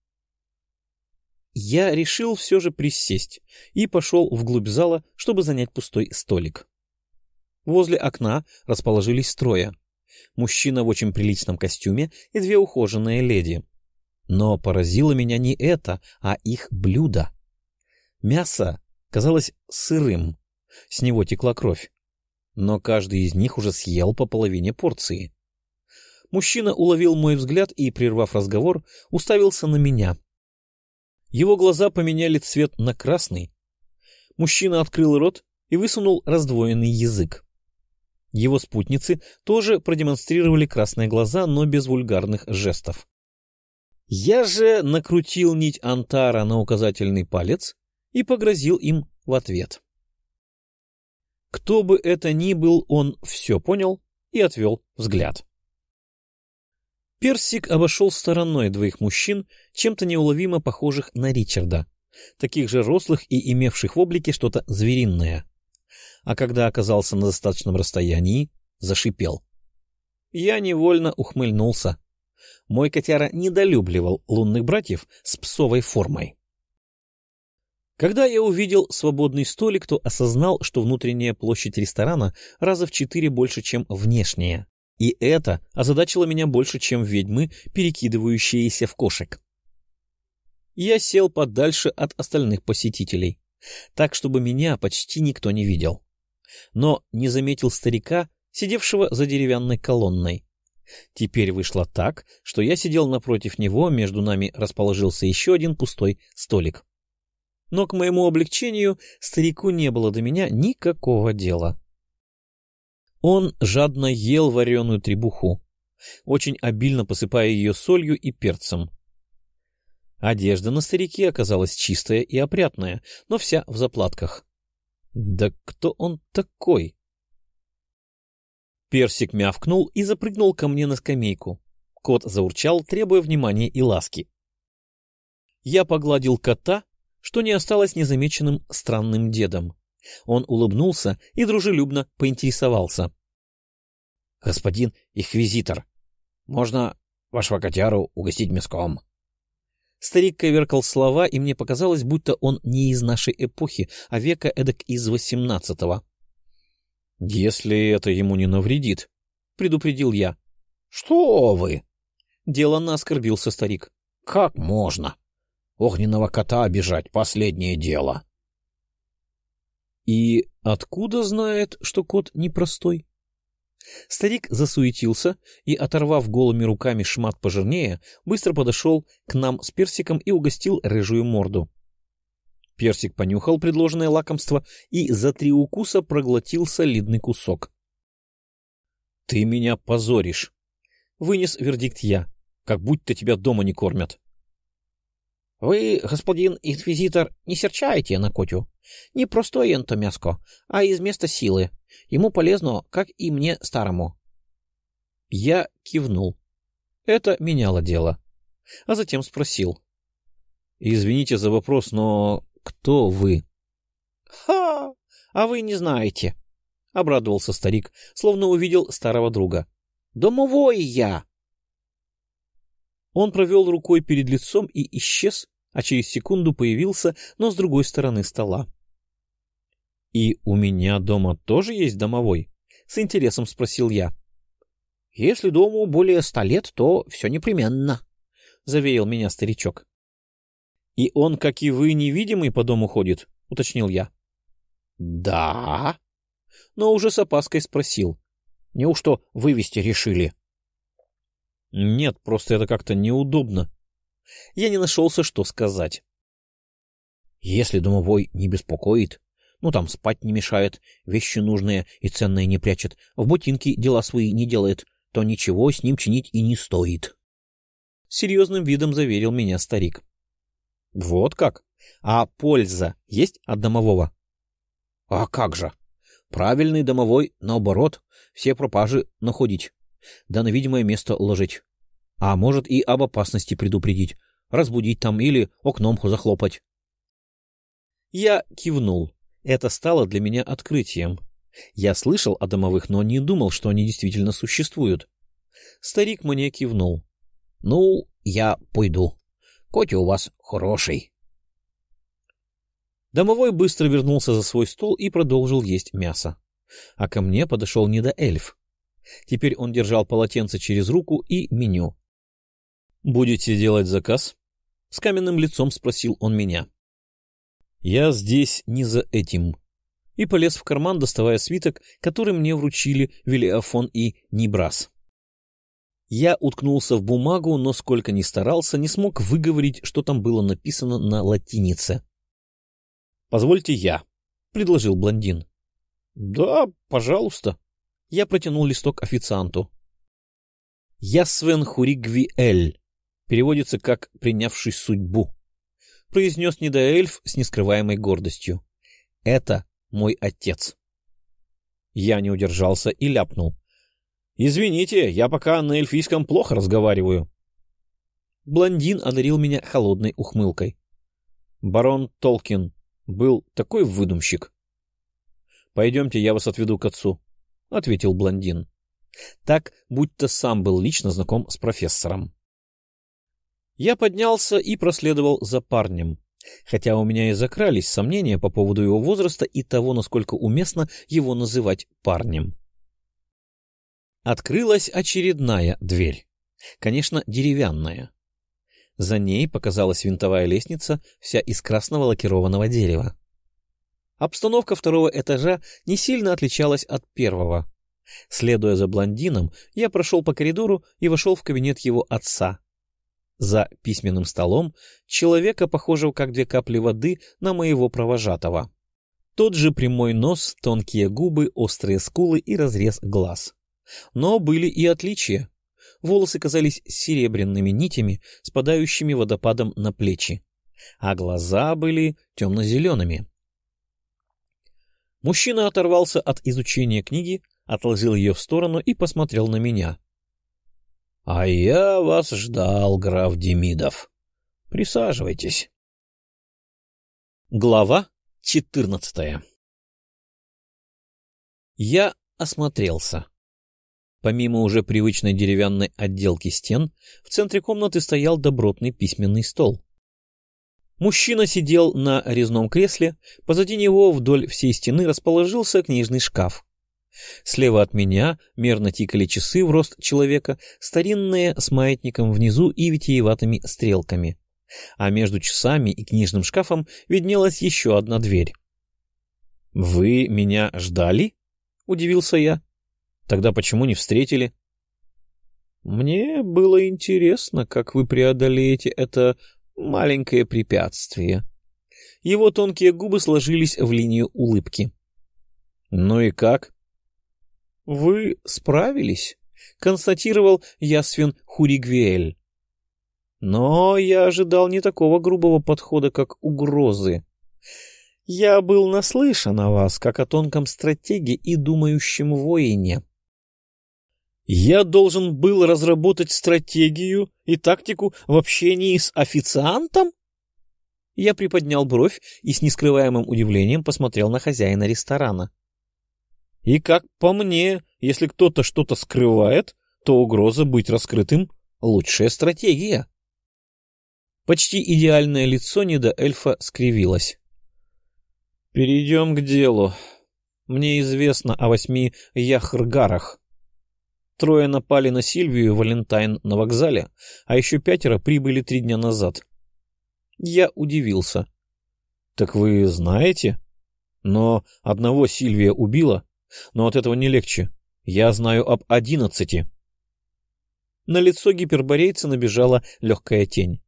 [SPEAKER 1] Я решил все же присесть и пошел вглубь зала, чтобы занять пустой столик. Возле окна расположились трое. Мужчина в очень приличном костюме и две ухоженные леди. Но поразило меня не это, а их блюдо. Мясо казалось сырым, с него текла кровь. Но каждый из них уже съел по половине порции. Мужчина уловил мой взгляд и, прервав разговор, уставился на меня. Его глаза поменяли цвет на красный. Мужчина открыл рот и высунул раздвоенный язык. Его спутницы тоже продемонстрировали красные глаза, но без вульгарных жестов. Я же накрутил нить антара на указательный палец и погрозил им в ответ. Кто бы это ни был, он все понял и отвел взгляд. Персик обошел стороной двоих мужчин, чем-то неуловимо похожих на Ричарда, таких же рослых и имевших в облике что-то звериное. А когда оказался на достаточном расстоянии, зашипел. Я невольно ухмыльнулся. Мой котяра недолюбливал лунных братьев с псовой формой. Когда я увидел свободный столик, то осознал, что внутренняя площадь ресторана раза в четыре больше, чем внешняя. И это озадачило меня больше, чем ведьмы, перекидывающиеся в кошек. Я сел подальше от остальных посетителей, так, чтобы меня почти никто не видел. Но не заметил старика, сидевшего за деревянной колонной. Теперь вышло так, что я сидел напротив него, между нами расположился еще один пустой столик. Но, к моему облегчению, старику не было до меня никакого дела. Он жадно ел вареную требуху, очень обильно посыпая ее солью и перцем. Одежда на старике оказалась чистая и опрятная, но вся в заплатках. Да кто он такой? Персик мявкнул и запрыгнул ко мне на скамейку. Кот заурчал, требуя внимания и ласки. Я погладил кота, что не осталось незамеченным странным дедом. Он улыбнулся и дружелюбно поинтересовался. — Господин инквизитор, можно вашего котяру угостить мяском? Старик коверкал слова, и мне показалось, будто он не из нашей эпохи, а века эдак из восемнадцатого. — Если это ему не навредит, — предупредил я. — Что вы? — деланно оскорбился старик. — Как можно? Огненного кота обижать — последнее дело. — И откуда знает, что кот непростой? Старик засуетился и, оторвав голыми руками шмат пожирнее, быстро подошел к нам с Персиком и угостил рыжую морду. Персик понюхал предложенное лакомство и за три укуса проглотил солидный кусок. — Ты меня позоришь! — вынес вердикт я, как будто тебя дома не кормят. — Вы, господин инквизитор, не серчайте на котю. Не простое энто мяско, а из места силы. Ему полезно, как и мне старому. Я кивнул. Это меняло дело. А затем спросил. — Извините за вопрос, но кто вы? — Ха! А вы не знаете! — обрадовался старик, словно увидел старого друга. — Домовой я! Он провел рукой перед лицом и исчез, а через секунду появился, но с другой стороны стола. — И у меня дома тоже есть домовой? — с интересом спросил я. — Если дому более ста лет, то все непременно, — заверил меня старичок. — И он, как и вы, невидимый по дому ходит? — уточнил я. — Да. Но уже с опаской спросил. — Неужто вывести решили? — Нет, просто это как-то неудобно. Я не нашелся, что сказать. — Если домовой не беспокоит, ну там спать не мешает, вещи нужные и ценные не прячет, в ботинки дела свои не делает, то ничего с ним чинить и не стоит. Серьезным видом заверил меня старик. — Вот как? А польза есть от домового? — А как же? Правильный домовой, наоборот, все пропажи находить, да на видимое место ложить. А может и об опасности предупредить, разбудить там или окном захлопать. Я кивнул. Это стало для меня открытием. Я слышал о домовых, но не думал, что они действительно существуют. Старик мне кивнул. — Ну, я пойду. Котя у вас хороший. Домовой быстро вернулся за свой стол и продолжил есть мясо. А ко мне подошел недоэльф. Теперь он держал полотенце через руку и меню. — Будете делать заказ? — с каменным лицом спросил он меня. — Я здесь не за этим. И полез в карман, доставая свиток, который мне вручили Велиафон и Нибрас. Я уткнулся в бумагу, но сколько ни старался, не смог выговорить, что там было написано на латинице. — Позвольте я, — предложил блондин. — Да, пожалуйста. Я протянул листок официанту. — Ясвен Хуригвиэль. Переводится как «принявший судьбу», — произнес недоэльф с нескрываемой гордостью. — Это мой отец. Я не удержался и ляпнул. — Извините, я пока на эльфийском плохо разговариваю. Блондин одарил меня холодной ухмылкой. Барон Толкин был такой выдумщик. — Пойдемте, я вас отведу к отцу, — ответил блондин. Так, будто сам был лично знаком с профессором. Я поднялся и проследовал за парнем, хотя у меня и закрались сомнения по поводу его возраста и того, насколько уместно его называть парнем. Открылась очередная дверь, конечно, деревянная. За ней показалась винтовая лестница, вся из красного лакированного дерева. Обстановка второго этажа не сильно отличалась от первого. Следуя за блондином, я прошел по коридору и вошел в кабинет его отца. За письменным столом человека, похожего как две капли воды на моего провожатого. Тот же прямой нос, тонкие губы, острые скулы и разрез глаз. Но были и отличия. Волосы казались серебряными нитями, спадающими водопадом на плечи, а глаза были темно-зелеными. Мужчина оторвался от изучения книги, отложил ее в сторону и посмотрел на меня. — А я вас ждал, граф Демидов. Присаживайтесь. Глава четырнадцатая. Я осмотрелся. Помимо уже привычной деревянной отделки стен, в центре комнаты стоял добротный письменный стол. Мужчина сидел на резном кресле, позади него вдоль всей стены расположился книжный шкаф. Слева от меня мерно тикали часы в рост человека, старинные с маятником внизу и витиеватыми стрелками. А между часами и книжным шкафом виднелась еще одна дверь. — Вы меня ждали? — удивился я. — Тогда почему не встретили? — Мне было интересно, как вы преодолеете это маленькое препятствие. Его тонкие губы сложились в линию улыбки. — Ну и как? — Вы справились, — констатировал Ясвен Хуригвиэль. Но я ожидал не такого грубого подхода, как угрозы. Я был наслышан о вас, как о тонком стратеге и думающем воине. Я должен был разработать стратегию и тактику в общении с официантом? Я приподнял бровь и с нескрываемым удивлением посмотрел на хозяина ресторана. И как по мне, если кто-то что-то скрывает, то угроза быть раскрытым — лучшая стратегия. Почти идеальное лицо недоэльфа скривилось. — Перейдем к делу. Мне известно о восьми яхргарах. Трое напали на Сильвию и Валентайн на вокзале, а еще пятеро прибыли три дня назад. Я удивился. Так вы знаете? Но одного Сильвия убила, но от этого не легче. Я знаю об одиннадцати. На лицо гиперборейца набежала легкая тень.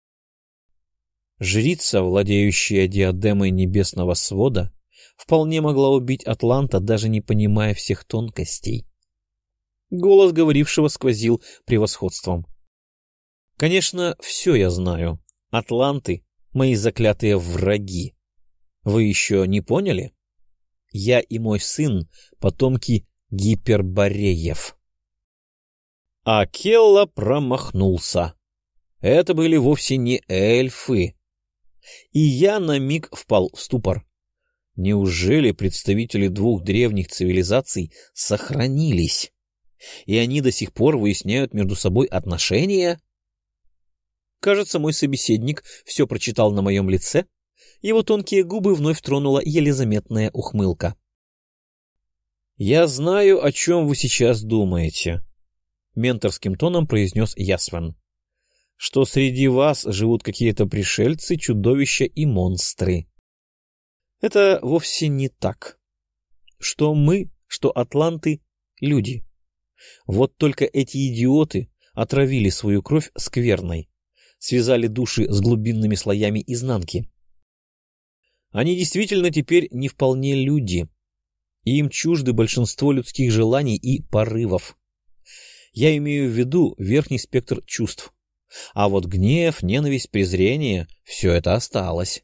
[SPEAKER 1] Жрица, владеющая диадемой небесного свода, вполне могла убить атланта, даже не понимая всех тонкостей. Голос говорившего сквозил превосходством. Конечно, все я знаю. Атланты — мои заклятые враги. Вы еще не поняли? Я и мой сын — потомки гипербореев. А Келла промахнулся. Это были вовсе не эльфы. И я на миг впал в ступор. Неужели представители двух древних цивилизаций сохранились? И они до сих пор выясняют между собой отношения? Кажется, мой собеседник все прочитал на моем лице. Его тонкие губы вновь тронула еле заметная ухмылка. «Я знаю, о чем вы сейчас думаете», — менторским тоном произнес Ясвен. «Что среди вас живут какие-то пришельцы, чудовища и монстры. Это вовсе не так. Что мы, что атланты — люди. Вот только эти идиоты отравили свою кровь скверной, связали души с глубинными слоями изнанки. Они действительно теперь не вполне люди, и им чужды большинство людских желаний и порывов. Я имею в виду верхний спектр чувств, а вот гнев, ненависть, презрение — все это осталось.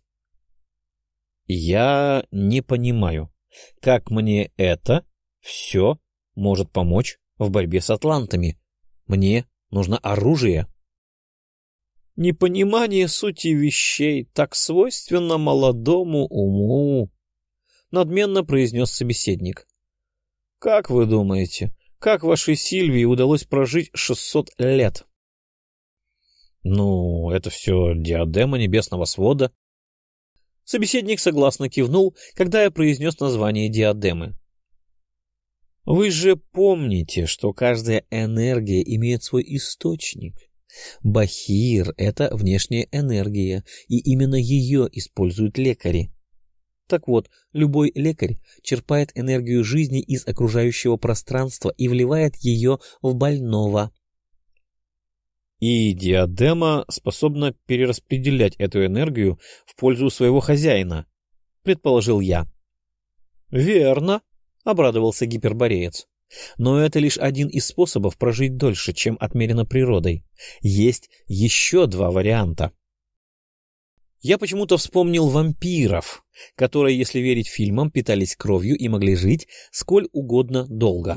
[SPEAKER 1] Я не понимаю, как мне это все может помочь в борьбе с атлантами. Мне нужно оружие. Непонимание сути вещей так свойственно молодому уму, — надменно произнес собеседник. Как вы думаете, как вашей Сильвии удалось прожить шестьсот лет? Ну, это все диадема небесного свода. Собеседник согласно кивнул, когда я произнес название диадемы. Вы же помните, что каждая энергия имеет свой источник. Бахир — это внешняя энергия, и именно ее используют лекари. Так вот, любой лекарь черпает энергию жизни из окружающего пространства и вливает ее в больного. И диадема способна перераспределять эту энергию в пользу своего хозяина, предположил я. Верно, обрадовался гипербореец. Но это лишь один из способов прожить дольше, чем отмерено природой. Есть еще два варианта. Я почему-то вспомнил вампиров, которые, если верить фильмам, питались кровью и могли жить сколь угодно долго.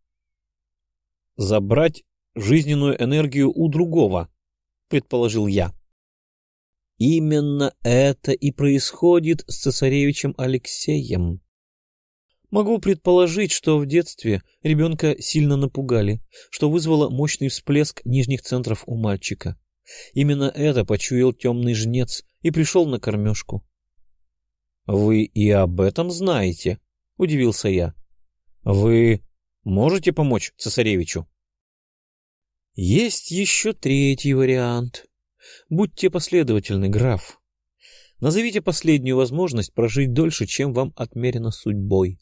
[SPEAKER 1] Забрать жизненную энергию у другого, предположил я. Именно это и происходит с цесаревичем Алексеем. Могу предположить, что в детстве ребенка сильно напугали, что вызвало мощный всплеск нижних центров у мальчика. Именно это почуял темный жнец и пришел на кормежку. — Вы и об этом знаете? — удивился я. — Вы можете помочь цесаревичу? — Есть еще третий вариант. Будьте последовательны, граф. Назовите последнюю возможность прожить дольше, чем вам отмерено судьбой.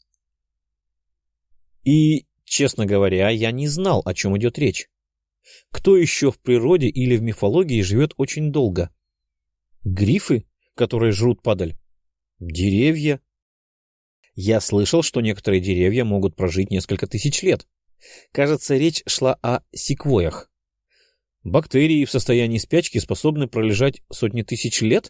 [SPEAKER 1] И, честно говоря, я не знал, о чем идет речь. Кто еще в природе или в мифологии живет очень долго? Грифы, которые жрут падаль? Деревья? Я слышал, что некоторые деревья могут прожить несколько тысяч лет. Кажется, речь шла о секвойях. Бактерии в состоянии спячки способны пролежать сотни тысяч лет?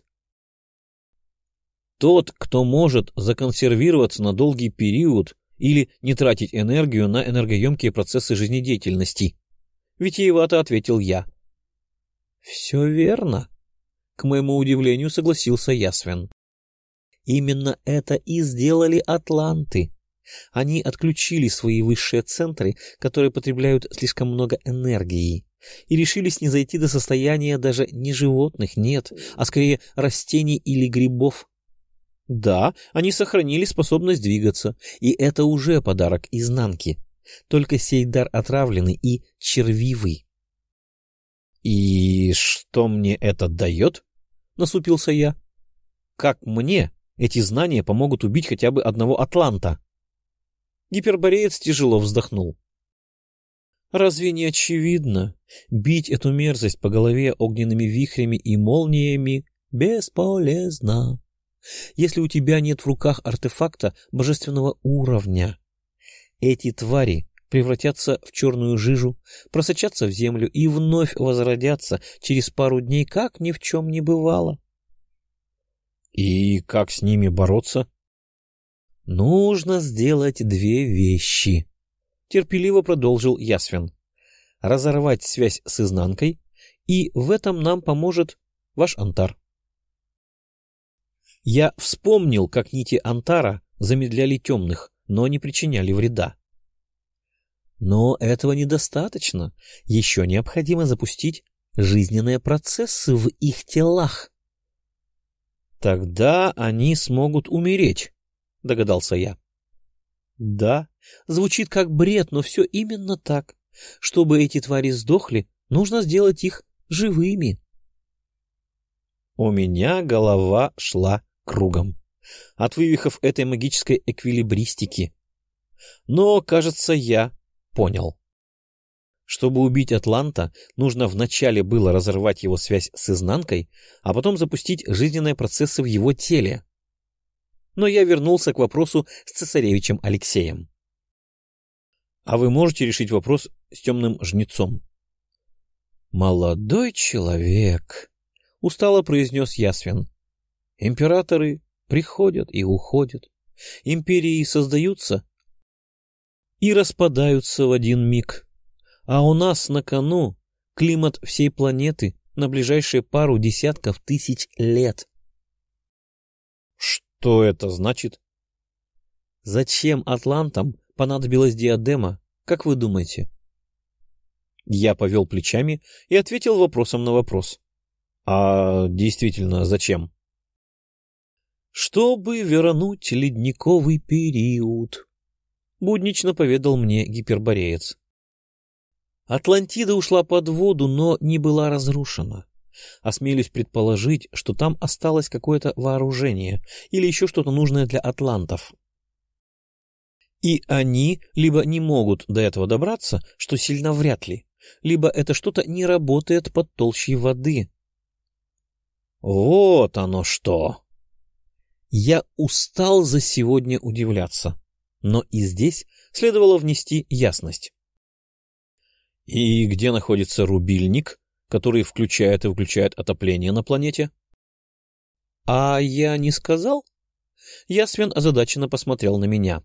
[SPEAKER 1] Тот, кто может законсервироваться на долгий период или не тратить энергию на энергоемкие процессы жизнедеятельности. Витиевато ответил я. — Все верно. К моему удивлению согласился Ясвен. Именно это и сделали атланты. Они отключили свои высшие центры, которые потребляют слишком много энергии, и решили снизойти до состояния даже не животных, нет, а скорее растений или грибов. Да, они сохранили способность двигаться, и это уже подарок изнанки. Только сей дар отравленный и червивый. — И что мне это дает? — насупился я. — Как мне эти знания помогут убить хотя бы одного атланта? Гипербореец тяжело вздохнул. — Разве не очевидно? Бить эту мерзость по голове огненными вихрями и молниями бесполезно, если у тебя нет в руках артефакта божественного уровня. Эти твари превратятся в черную жижу, просочатся в землю и вновь возродятся через пару дней, как ни в чем не бывало. — И как с ними бороться? — Нужно сделать две вещи, — терпеливо продолжил Ясвин. — Разорвать связь с изнанкой, и в этом нам поможет ваш Антар. Я вспомнил, как нити Антара замедляли темных, но не причиняли вреда. Но этого недостаточно. Еще необходимо запустить жизненные процессы в их телах. Тогда они смогут умереть, догадался я. Да, звучит как бред, но все именно так. Чтобы эти твари сдохли, нужно сделать их живыми. У меня голова шла кругом от вывихов этой магической эквилибристики. Но, кажется, я понял. Чтобы убить атланта, нужно вначале было разорвать его связь с изнанкой, а потом запустить жизненные процессы в его теле. Но я вернулся к вопросу с цесаревичем Алексеем. — А вы можете решить вопрос с темным жнецом? — Молодой человек, — устало произнес Ясвин. — Императоры приходят и уходят, империи создаются и распадаются в один миг. А у нас на кону климат всей планеты на ближайшие пару десятков тысяч лет. Что это значит? Зачем атлантам понадобилась диадема, как вы думаете? Я повел плечами и ответил вопросом на вопрос. А действительно, зачем? Чтобы вернуть ледниковый период, буднично поведал мне гипербореец. Атлантида ушла под воду, но не была разрушена. Осмелюсь предположить, что там осталось какое-то вооружение или еще что-то нужное для атлантов. И они либо не могут до этого добраться, что сильно вряд ли, либо это что-то не работает под толщей воды. Вот оно что! Я устал за сегодня удивляться, но и здесь следовало внести ясность. И где находится рубильник, который включает и выключает отопление на планете? — А я не сказал? Ясвин озадаченно посмотрел на меня.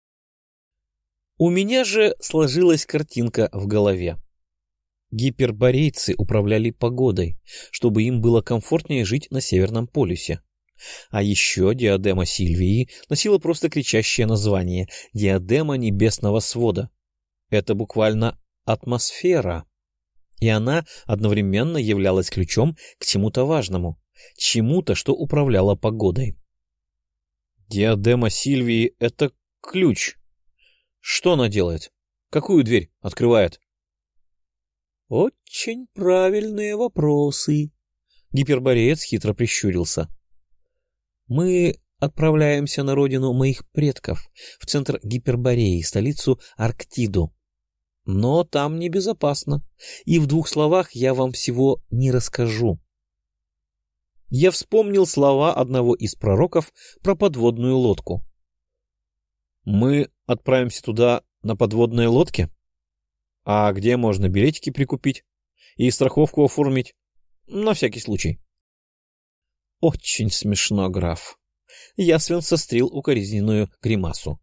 [SPEAKER 1] У меня же сложилась картинка в голове. Гиперборейцы управляли погодой, чтобы им было комфортнее жить на Северном полюсе. А еще диадема Сильвии носила просто кричащее название — диадема небесного свода. Это буквально атмосфера, и она одновременно являлась ключом к чему-то важному, чему-то, что управляло погодой. Диадема Сильвии — это ключ. Что она делает? Какую дверь открывает? Очень правильные вопросы. Гипербореец хитро прищурился. Мы отправляемся на родину моих предков, в центр Гипербореи, столицу Арктиду. Но там небезопасно, и в двух словах я вам всего не расскажу. Я вспомнил слова одного из пророков про подводную лодку. Мы отправимся туда на подводной лодке? А где можно билетики прикупить и страховку оформить? На всякий случай. Очень смешно, граф. Ясвин сострил укоризненную гримасу.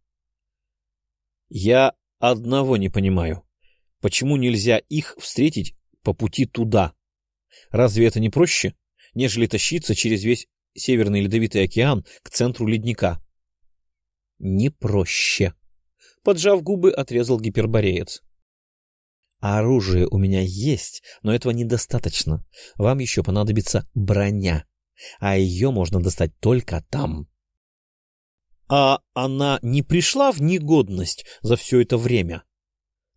[SPEAKER 1] Я одного не понимаю. Почему нельзя их встретить по пути туда? Разве это не проще, нежели тащиться через весь Северный Ледовитый океан к центру ледника? Не проще. Поджав губы, отрезал гипербореец. Оружие у меня есть, но этого недостаточно. Вам еще понадобится броня, а ее можно достать только там.
[SPEAKER 3] А она не пришла в негодность за все это время?